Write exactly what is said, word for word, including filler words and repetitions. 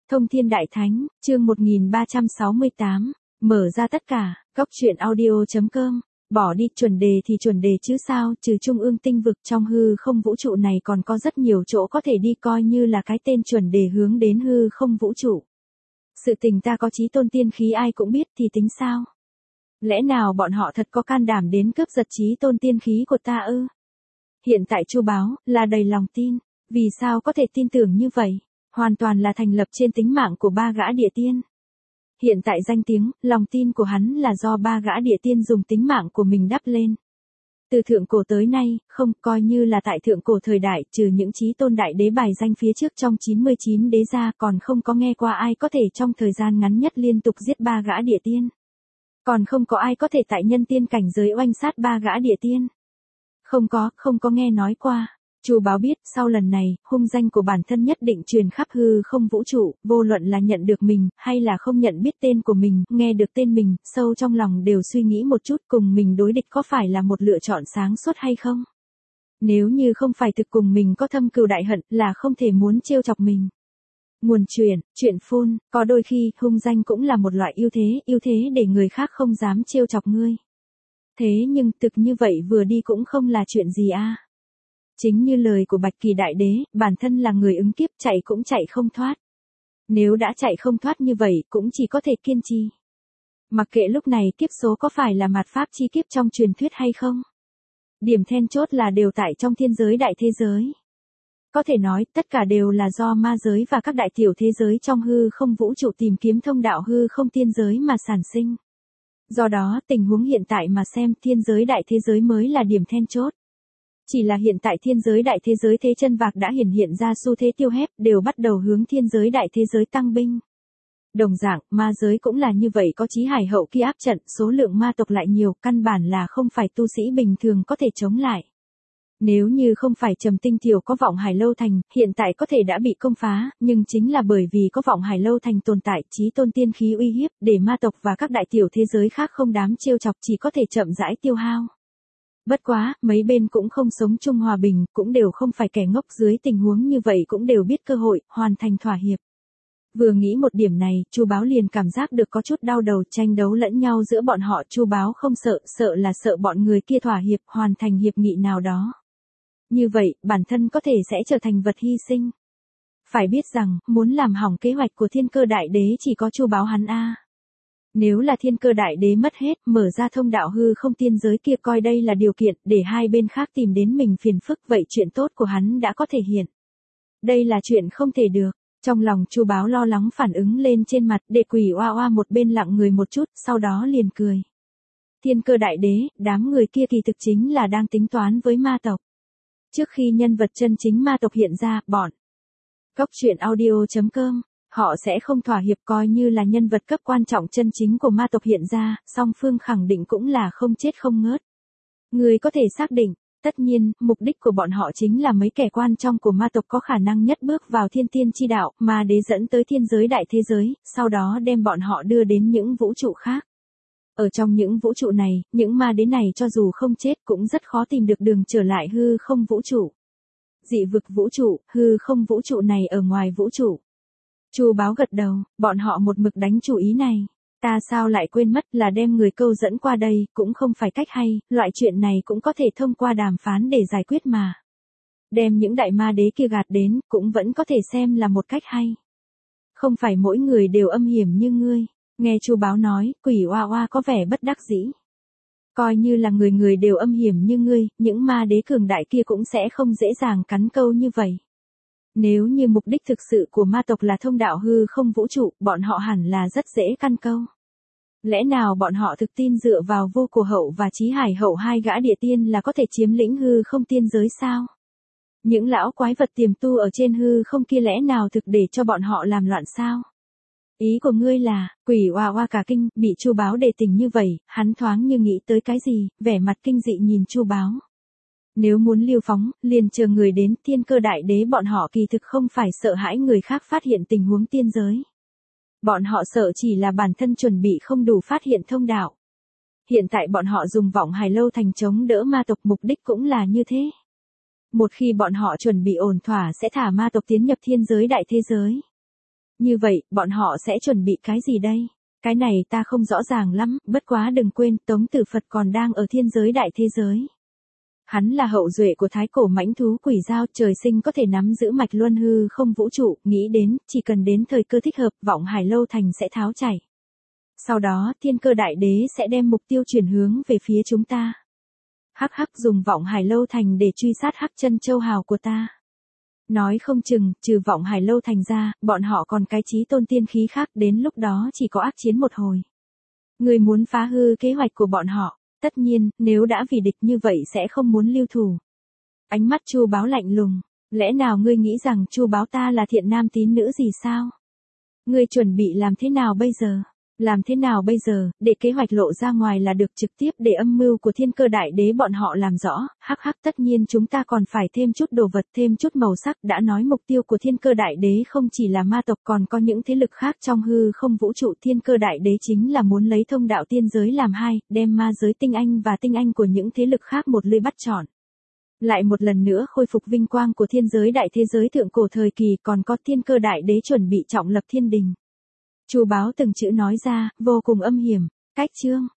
Thông Thiên Đại Thánh, chương một nghìn ba trăm sáu mươi tám, mở ra tất cả, góc truyện audio.com, bỏ đi chuẩn đề thì chuẩn đề chứ sao, trừ trung ương tinh vực trong hư không vũ trụ này còn có rất nhiều chỗ có thể đi coi như là cái tên chuẩn đề hướng đến hư không vũ trụ. Sự tình ta có chí tôn tiên khí ai cũng biết thì tính sao? Lẽ nào bọn họ thật có can đảm đến cướp giật chí tôn tiên khí của ta ư? Hiện tại Chu Báo là đầy lòng tin, vì sao có thể tin tưởng như vậy? Hoàn toàn là thành lập trên tính mạng của ba gã địa tiên. Hiện tại danh tiếng, lòng tin của hắn là do ba gã địa tiên dùng tính mạng của mình đắp lên. Từ thượng cổ tới nay, không coi như là tại thượng cổ thời đại, trừ những chí tôn đại đế bài danh phía trước trong chín mươi chín đế gia còn không có nghe qua ai có thể trong thời gian ngắn nhất liên tục giết ba gã địa tiên. Còn không có ai có thể tại nhân tiên cảnh giới oanh sát ba gã địa tiên. Không có, không có nghe nói qua. Chu Báo biết, sau lần này, hung danh của bản thân nhất định truyền khắp hư không vũ trụ, vô luận là nhận được mình, hay là không nhận biết tên của mình, nghe được tên mình, sâu trong lòng đều suy nghĩ một chút cùng mình đối địch có phải là một lựa chọn sáng suốt hay không? Nếu như không phải thực cùng mình có thâm cừu đại hận, là không thể muốn trêu chọc mình. Nguồn truyền, chuyện phun, có đôi khi, hung danh cũng là một loại ưu thế, ưu thế để người khác không dám trêu chọc ngươi. Thế nhưng, thực như vậy vừa đi cũng không là chuyện gì a. Chính như lời của Bạch Kỳ Đại Đế, bản thân là người ứng kiếp chạy cũng chạy không thoát. Nếu đã chạy không thoát như vậy cũng chỉ có thể kiên trì. Mặc kệ lúc này kiếp số có phải là mạt pháp chi kiếp trong truyền thuyết hay không. Điểm then chốt là đều tại trong thiên giới đại thế giới. Có thể nói tất cả đều là do ma giới và các đại tiểu thế giới trong hư không vũ trụ tìm kiếm thông đạo hư không tiên giới mà sản sinh. Do đó tình huống hiện tại mà xem thiên giới đại thế giới mới là điểm then chốt. Chỉ là hiện tại thiên giới đại thế giới thế chân vạc đã hiển hiện ra xu thế tiêu hép, đều bắt đầu hướng thiên giới đại thế giới tăng binh. Đồng dạng, ma giới cũng là như vậy, có chí hải hậu kia áp trận, số lượng ma tộc lại nhiều, căn bản là không phải tu sĩ bình thường có thể chống lại. Nếu như không phải Trầm Tinh Tiểu có vọng Hải Lâu Thành, hiện tại có thể đã bị công phá, nhưng chính là bởi vì có vọng Hải Lâu Thành tồn tại, chí tôn tiên khí uy hiếp, để ma tộc và các đại tiểu thế giới khác không dám trêu chọc, chỉ có thể chậm rãi tiêu hao. Bất quá, mấy bên cũng không sống chung hòa bình, cũng đều không phải kẻ ngốc, dưới tình huống như vậy cũng đều biết cơ hội, hoàn thành thỏa hiệp. Vừa nghĩ một điểm này, Chu Báo liền cảm giác được có chút đau đầu, tranh đấu lẫn nhau giữa bọn họ, Chu Báo không sợ, sợ là sợ bọn người kia thỏa hiệp, hoàn thành hiệp nghị nào đó. Như vậy, bản thân có thể sẽ trở thành vật hy sinh. Phải biết rằng, muốn làm hỏng kế hoạch của Thiên Cơ Đại Đế chỉ có Chu Báo hắn a. Nếu là Thiên Cơ Đại Đế mất hết, mở ra thông đạo hư không tiên giới kia coi đây là điều kiện để hai bên khác tìm đến mình phiền phức, vậy chuyện tốt của hắn đã có thể hiện. Đây là chuyện không thể được. Trong lòng Chu Báo lo lắng phản ứng lên trên mặt, để quỷ oa oa một bên lặng người một chút, sau đó liền cười. Thiên Cơ Đại Đế, đám người kia kỳ thực chính là đang tính toán với ma tộc. Trước khi nhân vật chân chính ma tộc hiện ra, bọn góc truyện audio.com, họ sẽ không thỏa hiệp, coi như là nhân vật cấp quan trọng chân chính của ma tộc hiện ra, song phương khẳng định cũng là không chết không ngớt. Người có thể xác định, tất nhiên, mục đích của bọn họ chính là mấy kẻ quan trọng của ma tộc có khả năng nhất bước vào thiên tiên chi đạo, mà để dẫn tới thiên giới đại thế giới, sau đó đem bọn họ đưa đến những vũ trụ khác. Ở trong những vũ trụ này, những ma đế này cho dù không chết cũng rất khó tìm được đường trở lại hư không vũ trụ. Dị vực vũ trụ, hư không vũ trụ này ở ngoài vũ trụ. Chu Báo gật đầu, bọn họ một mực đánh chủ ý này. Ta sao lại quên mất là đem người câu dẫn qua đây, cũng không phải cách hay, loại chuyện này cũng có thể thông qua đàm phán để giải quyết mà. Đem những đại ma đế kia gạt đến, cũng vẫn có thể xem là một cách hay. Không phải mỗi người đều âm hiểm như ngươi. Nghe Chu Báo nói, quỷ oa oa có vẻ bất đắc dĩ. Coi như là người người đều âm hiểm như ngươi, những ma đế cường đại kia cũng sẽ không dễ dàng cắn câu như vậy. Nếu như mục đích thực sự của ma tộc là thông đạo hư không vũ trụ, bọn họ hẳn là rất dễ căn câu. Lẽ nào bọn họ thực tin dựa vào Vô Cổ Hậu và Chí Hải Hậu hai gã địa tiên là có thể chiếm lĩnh hư không tiên giới sao? Những lão quái vật tiềm tu ở trên hư không kia lẽ nào thực để cho bọn họ làm loạn sao? Ý của ngươi là, quỷ oa oa cả kinh, bị Chu Báo đề tình như vậy, hắn thoáng như nghĩ tới cái gì, vẻ mặt kinh dị nhìn Chu Báo. Nếu muốn liêu phóng, liền chờ người đến, Thiên Cơ Đại Đế bọn họ kỳ thực không phải sợ hãi người khác phát hiện tình huống tiên giới. Bọn họ sợ chỉ là bản thân chuẩn bị không đủ phát hiện thông đạo. Hiện tại bọn họ dùng vọng Hải Lâu Thành chống đỡ ma tộc, mục đích cũng là như thế. Một khi bọn họ chuẩn bị ổn thỏa sẽ thả ma tộc tiến nhập thiên giới đại thế giới. Như vậy, bọn họ sẽ chuẩn bị cái gì đây? Cái này ta không rõ ràng lắm, bất quá đừng quên, Tống Tử Phật còn đang ở thiên giới đại thế giới. Hắn là hậu duệ của thái cổ mãnh thú quỷ dao, trời sinh có thể nắm giữ mạch luân hư không vũ trụ, nghĩ đến, chỉ cần đến thời cơ thích hợp, vọng hải lâu thành sẽ tháo chảy. Sau đó, thiên cơ đại đế sẽ đem mục tiêu chuyển hướng về phía chúng ta. Hắc hắc dùng vọng hải lâu thành để truy sát hắc chân châu hào của ta. Nói không chừng, trừ vọng hải lâu thành ra, bọn họ còn cái chí tôn tiên khí khác, đến lúc đó chỉ có ác chiến một hồi. Người muốn phá hư kế hoạch của bọn họ, tất nhiên, nếu đã vì địch như vậy sẽ không muốn lưu thủ. Ánh mắt Chu Báo lạnh lùng, lẽ nào ngươi nghĩ rằng Chu Báo ta là thiện nam tín nữ gì sao? Ngươi chuẩn bị làm thế nào bây giờ? Làm thế nào bây giờ, để kế hoạch lộ ra ngoài là được, trực tiếp để âm mưu của thiên cơ đại đế bọn họ làm rõ, hắc hắc tất nhiên chúng ta còn phải thêm chút đồ vật, thêm chút màu sắc, đã nói mục tiêu của thiên cơ đại đế không chỉ là ma tộc còn có những thế lực khác trong hư không vũ trụ, thiên cơ đại đế chính là muốn lấy thông đạo tiên giới làm hai, đem ma giới tinh anh và tinh anh của những thế lực khác một lưỡi bắt trọn. Lại một lần nữa khôi phục vinh quang của thiên giới đại thế giới thượng cổ thời kỳ, còn có thiên cơ đại đế chuẩn bị trọng lập thiên đình. Chu Báo từng chữ nói ra, vô cùng âm hiểm. Cách chương